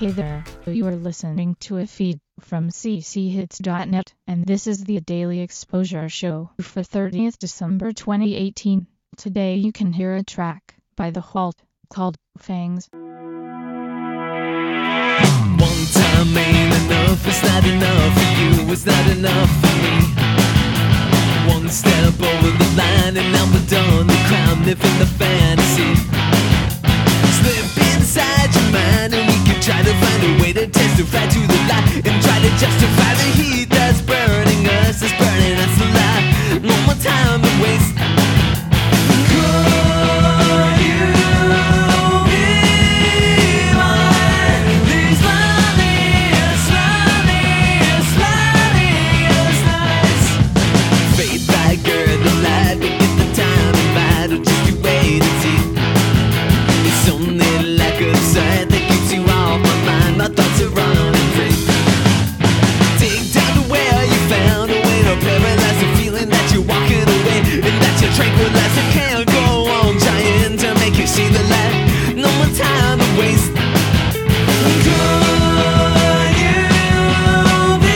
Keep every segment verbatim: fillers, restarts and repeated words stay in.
Hey there, you are listening to a feed from c c hits dot net, and this is the Daily Exposure Show for thirtieth December twenty eighteen. Today you can hear a track by The Halt called Fangs. One time ain't enough, it's not enough for you, it's not enough for me. One step over the line and now we're done, the crime, living the fantasy. Slip inside your mind and we can try to find a way to testify to the lie and try to justify the heat that's burning us, that's burning us alive. No more time to waste. Could you be mine? These loneliest, loneliest, loneliest nights. Fade like girl, the light, but get the time and vital, just you wait and see. It's only like a sight that keeps you off my mind. My thoughts are running free. Dig down to where you found a way to paralyze the feeling that you're walking away and that you're tranquilized. It can't go on trying to make you see the light. No more time to waste. Could you be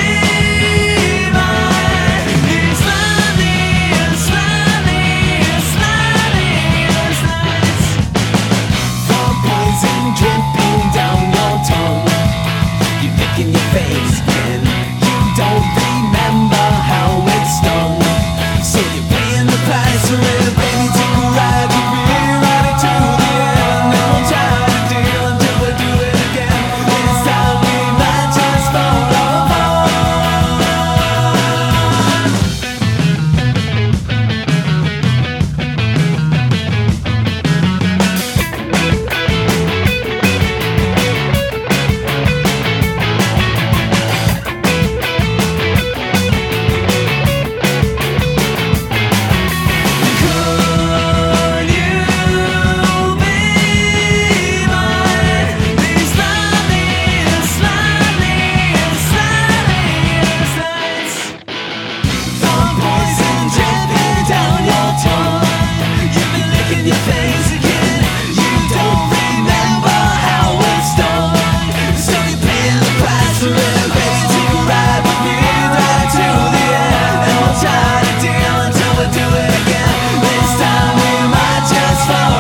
mine? These loneliest, loneliest, loneliest nights. Warm poison dripping down your tongue. You're licking your face again. You don't remember how it stung. So you're paying the price for it, baby. Take a ride with me, right into the end. And we'll try to deal until we do it again. This time we might just fall apart. Could you be mine? These loneliest, loneliest, loneliest nights. Warm poison dripping down your tongue. You've been licking your face again. You don't remember how it stung. So you're paying the price for it, baby. Take a ride with me right to the end. And we'll try to deal until we do it again. This time we might just fall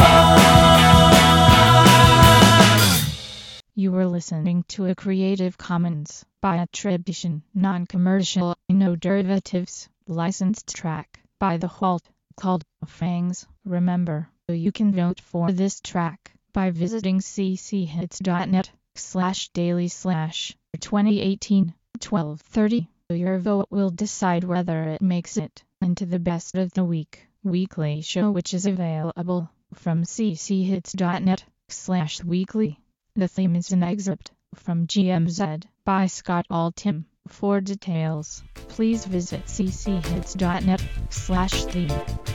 apart. You were listening to a Creative Commons by attribution, non-commercial, no derivatives, licensed track by The Halt called Fangs. Remember, you can vote for this track by visiting c c hits dot net slash daily slash twenty eighteen twelve thirty. Your vote will decide whether it makes it into the best of the week weekly show, which is available from c c hits dot net slash weekly. The theme is an excerpt from G M Z by Scott Altham. For details, please visit c c hits dot net slash theme.